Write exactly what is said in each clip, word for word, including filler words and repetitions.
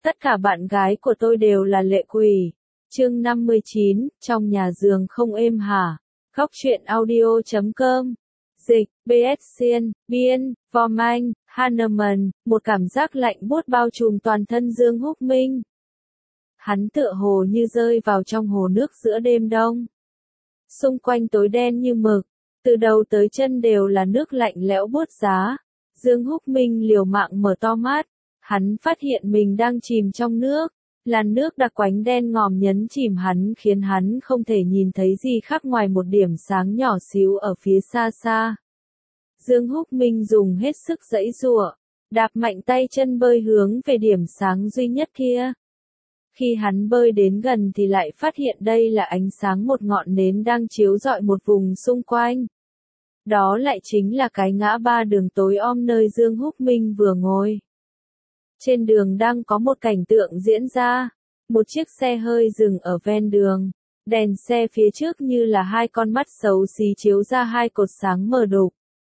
Tất cả bạn gái của tôi đều là lệ quỷ. Chương năm mươi chín, trong nhà giường không êm hả? Góc truyện audio chấm com. Dịch, bê ét Xiên, Biên, Vom Anh, Hahnemann, một cảm giác lạnh buốt bao trùm toàn thân Dương Húc Minh. Hắn tựa hồ như rơi vào trong hồ nước giữa đêm đông. Xung quanh tối đen như mực, từ đầu tới chân đều là nước lạnh lẽo buốt giá. Dương Húc Minh liều mạng mở to mắt, hắn phát hiện mình đang chìm trong nước. Làn nước đặc quánh đen ngòm nhấn chìm hắn khiến hắn không thể nhìn thấy gì khác ngoài một điểm sáng nhỏ xíu ở phía xa xa. Dương Húc Minh dùng hết sức giãy giụa, đạp mạnh tay chân bơi hướng về điểm sáng duy nhất kia. Khi hắn bơi đến gần thì lại phát hiện đây là ánh sáng một ngọn nến đang chiếu rọi một vùng xung quanh. Đó lại chính là cái ngã ba đường tối om nơi Dương Húc Minh vừa ngồi. Trên đường đang có một cảnh tượng diễn ra. Một chiếc xe hơi dừng ở ven đường. Đèn xe phía trước như là hai con mắt xấu xí chiếu ra hai cột sáng mờ đục.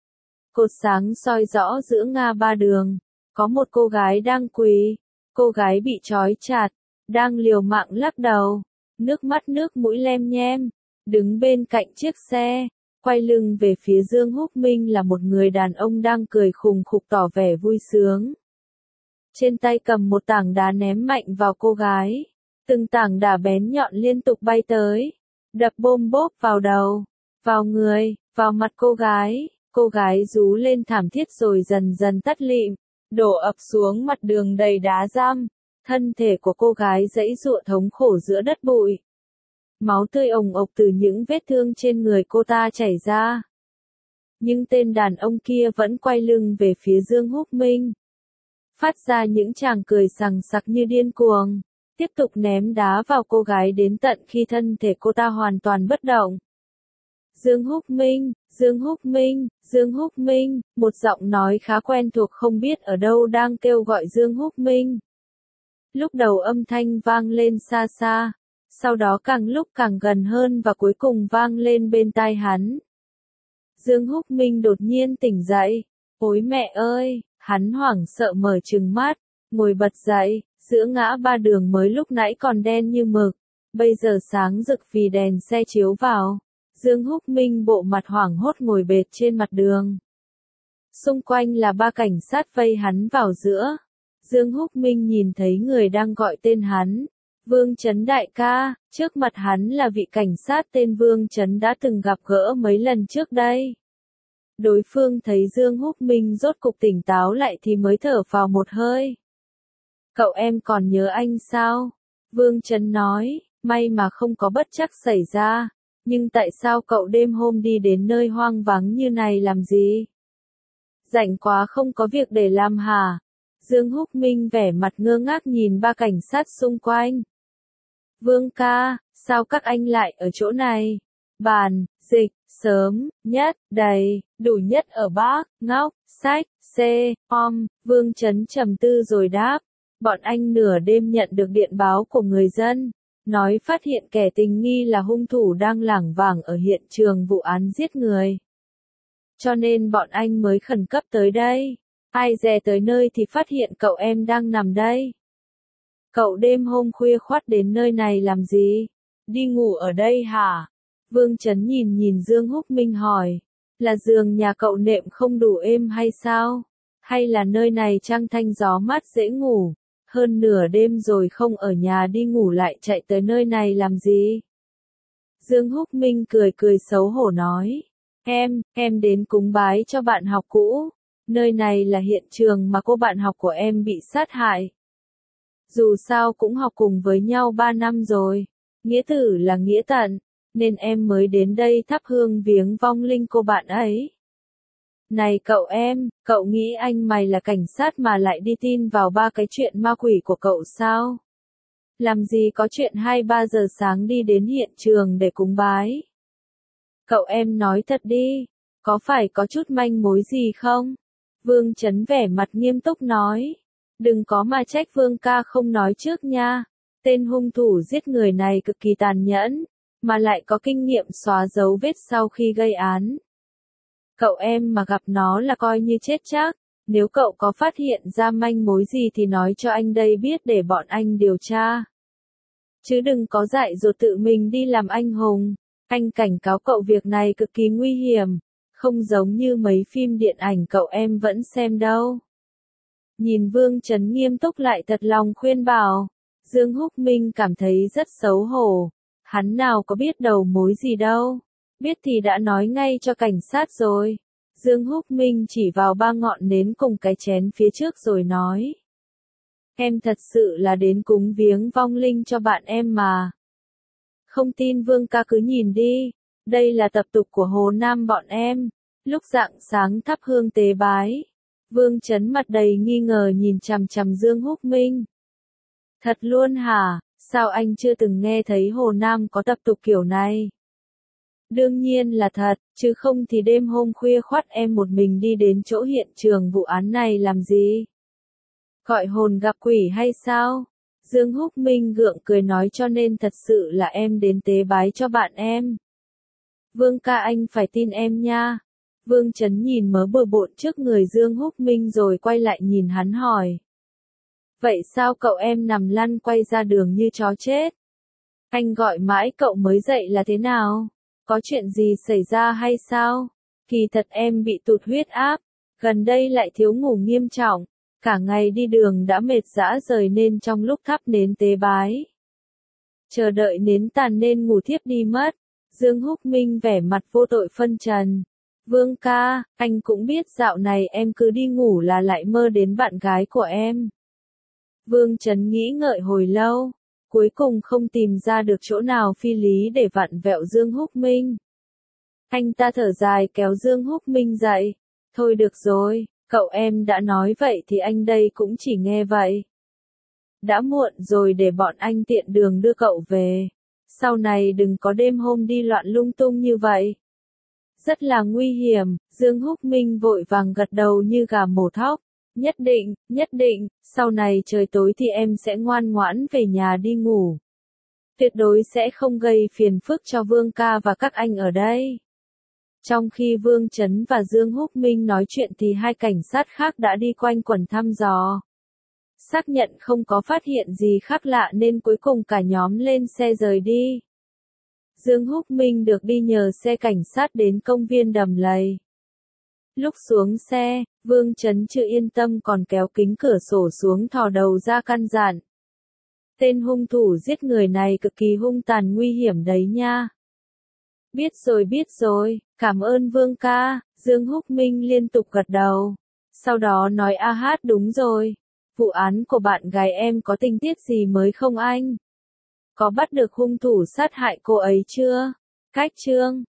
Cột sáng soi rõ giữa ngã ba đường. Có một cô gái đang quỳ. Cô gái bị trói chặt, đang liều mạng lắc đầu. Nước mắt nước mũi lem nhem. Đứng bên cạnh chiếc xe, quay lưng về phía Dương Húc Minh là một người đàn ông đang cười khùng khục tỏ vẻ vui sướng. Trên tay cầm một tảng đá ném mạnh vào cô gái. Từng tảng đá bén nhọn liên tục bay tới, đập bôm bốp vào đầu, vào người, vào mặt cô gái. Cô gái rú lên thảm thiết rồi dần dần tắt lịm, đổ ập xuống mặt đường đầy đá răm. Thân thể của cô gái giãy giụa thống khổ giữa đất bụi. Máu tươi ồng ộc từ những vết thương trên người cô ta chảy ra. Nhưng tên đàn ông kia vẫn quay lưng về phía Dương Húc Minh, phát ra những tràng cười sằng sặc như điên cuồng, tiếp tục ném đá vào cô gái đến tận khi thân thể cô ta hoàn toàn bất động. Dương Húc Minh, Dương Húc Minh, Dương Húc Minh, một giọng nói khá quen thuộc không biết ở đâu đang kêu gọi Dương Húc Minh. Lúc đầu âm thanh vang lên xa xa, sau đó càng lúc càng gần hơn và cuối cùng vang lên bên tai hắn. Dương Húc Minh đột nhiên tỉnh dậy. Ôi mẹ ơi! Hắn hoảng sợ mở trừng mắt, ngồi bật dậy, giữa ngã ba đường mới lúc nãy còn đen như mực, bây giờ sáng rực vì đèn xe chiếu vào. Dương Húc Minh bộ mặt hoảng hốt ngồi bệt trên mặt đường. Xung quanh là ba cảnh sát vây hắn vào giữa. Dương Húc Minh nhìn thấy người đang gọi tên hắn, Vương Chấn đại ca, trước mặt hắn là vị cảnh sát tên Vương Chấn đã từng gặp gỡ mấy lần trước đây. Đối phương thấy Dương Húc Minh rốt cục tỉnh táo lại thì mới thở phào một hơi. Cậu em còn nhớ anh sao? Vương Chấn nói, may mà không có bất trắc xảy ra, nhưng tại sao cậu đêm hôm đi đến nơi hoang vắng như này làm gì? Rảnh quá không có việc để làm hả? Dương Húc Minh vẻ mặt ngơ ngác nhìn ba cảnh sát xung quanh. Vương ca, sao các anh lại ở chỗ này? Bàn, dịch, sớm, nhất, đầy, đủ nhất ở Bắc, ngóc, sách, xê, om, Vương Chấn trầm tư rồi đáp. Bọn anh nửa đêm nhận được điện báo của người dân, nói phát hiện kẻ tình nghi là hung thủ đang lảng vảng ở hiện trường vụ án giết người. Cho nên bọn anh mới khẩn cấp tới đây. Ai dè tới nơi thì phát hiện cậu em đang nằm đây. Cậu đêm hôm khuya khoắt đến nơi này làm gì? Đi ngủ ở đây hả? Vương Chấn nhìn nhìn Dương Húc Minh hỏi, là giường nhà cậu nệm không đủ êm hay sao? Hay là nơi này trăng thanh gió mát dễ ngủ? Hơn nửa đêm rồi không ở nhà đi ngủ lại chạy tới nơi này làm gì? Dương Húc Minh cười cười xấu hổ nói, em, em đến cúng bái cho bạn học cũ. Nơi này là hiện trường mà cô bạn học của em bị sát hại. Dù sao cũng học cùng với nhau ba năm rồi, nghĩa tử là nghĩa tận, nên em mới đến đây thắp hương viếng vong linh cô bạn ấy. Này cậu em, cậu nghĩ anh mày là cảnh sát mà lại đi tin vào ba cái chuyện ma quỷ của cậu sao? Làm gì có chuyện hai ba giờ sáng đi đến hiện trường để cúng bái? Cậu em nói thật đi, có phải có chút manh mối gì không? Vương Chấn vẻ mặt nghiêm túc nói. Đừng có mà trách Vương ca không nói trước nha. Tên hung thủ giết người này cực kỳ tàn nhẫn, mà lại có kinh nghiệm xóa dấu vết sau khi gây án. Cậu em mà gặp nó là coi như chết chắc. Nếu cậu có phát hiện ra manh mối gì thì nói cho anh đây biết để bọn anh điều tra. Chứ đừng có dại dột tự mình đi làm anh hùng. Anh cảnh cáo cậu việc này cực kỳ nguy hiểm. Không giống như mấy phim điện ảnh cậu em vẫn xem đâu. Nhìn Vương Chấn nghiêm túc lại thật lòng khuyên bảo. Dương Húc Minh cảm thấy rất xấu hổ. Hắn nào có biết đầu mối gì đâu. Biết thì đã nói ngay cho cảnh sát rồi. Dương Húc Minh chỉ vào ba ngọn nến cùng cái chén phía trước rồi nói. Em thật sự là đến cúng viếng vong linh cho bạn em mà. Không tin Vương ca cứ nhìn đi. Đây là tập tục của Hồ Nam bọn em. Lúc rạng sáng thắp hương tế bái. Vương Chấn mặt đầy nghi ngờ nhìn chằm chằm Dương Húc Minh. Thật luôn hả? Sao anh chưa từng nghe thấy Hồ Nam có tập tục kiểu này? Đương nhiên là thật, chứ không thì đêm hôm khuya khoắt em một mình đi đến chỗ hiện trường vụ án này làm gì? Gọi hồn gặp quỷ hay sao? Dương Húc Minh gượng cười nói cho nên thật sự là em đến tế bái cho bạn em. Vương ca anh phải tin em nha. Vương Chấn nhìn mớ bừa bộn trước người Dương Húc Minh rồi quay lại nhìn hắn hỏi. Vậy sao cậu em nằm lăn quay ra đường như chó chết? Anh gọi mãi cậu mới dậy là thế nào? Có chuyện gì xảy ra hay sao? Kỳ thật em bị tụt huyết áp, gần đây lại thiếu ngủ nghiêm trọng, cả ngày đi đường đã mệt rã rời nên trong lúc thắp nến tế bái. Chờ đợi nến tàn nên ngủ thiếp đi mất. Dương Húc Minh vẻ mặt vô tội phân trần. Vương ca, anh cũng biết dạo này em cứ đi ngủ là lại mơ đến bạn gái của em. Vương Chấn nghĩ ngợi hồi lâu, cuối cùng không tìm ra được chỗ nào phi lý để vặn vẹo Dương Húc Minh. Anh ta thở dài kéo Dương Húc Minh dậy. Thôi được rồi, cậu em đã nói vậy thì anh đây cũng chỉ nghe vậy. Đã muộn rồi để bọn anh tiện đường đưa cậu về. Sau này đừng có đêm hôm đi loạn lung tung như vậy. Rất là nguy hiểm, Dương Húc Minh vội vàng gật đầu như gà mổ thóc. Nhất định, nhất định, sau này trời tối thì em sẽ ngoan ngoãn về nhà đi ngủ. Tuyệt đối sẽ không gây phiền phức cho Vương ca và các anh ở đây. Trong khi Vương Chấn và Dương Húc Minh nói chuyện thì hai cảnh sát khác đã đi quanh quẩn thăm dò. Xác nhận không có phát hiện gì khác lạ nên cuối cùng cả nhóm lên xe rời đi. Dương Húc Minh được đi nhờ xe cảnh sát đến công viên Đầm Lầy. Lúc xuống xe, Vương Chấn chưa yên tâm còn kéo kính cửa sổ xuống thò đầu ra căn dặn. Tên hung thủ giết người này cực kỳ hung tàn nguy hiểm đấy nha. Biết rồi biết rồi, cảm ơn Vương ca, Dương Húc Minh liên tục gật đầu. Sau đó nói a hát đúng rồi, vụ án của bạn gái em có tình tiết gì mới không anh? Có bắt được hung thủ sát hại cô ấy chưa? Cách chương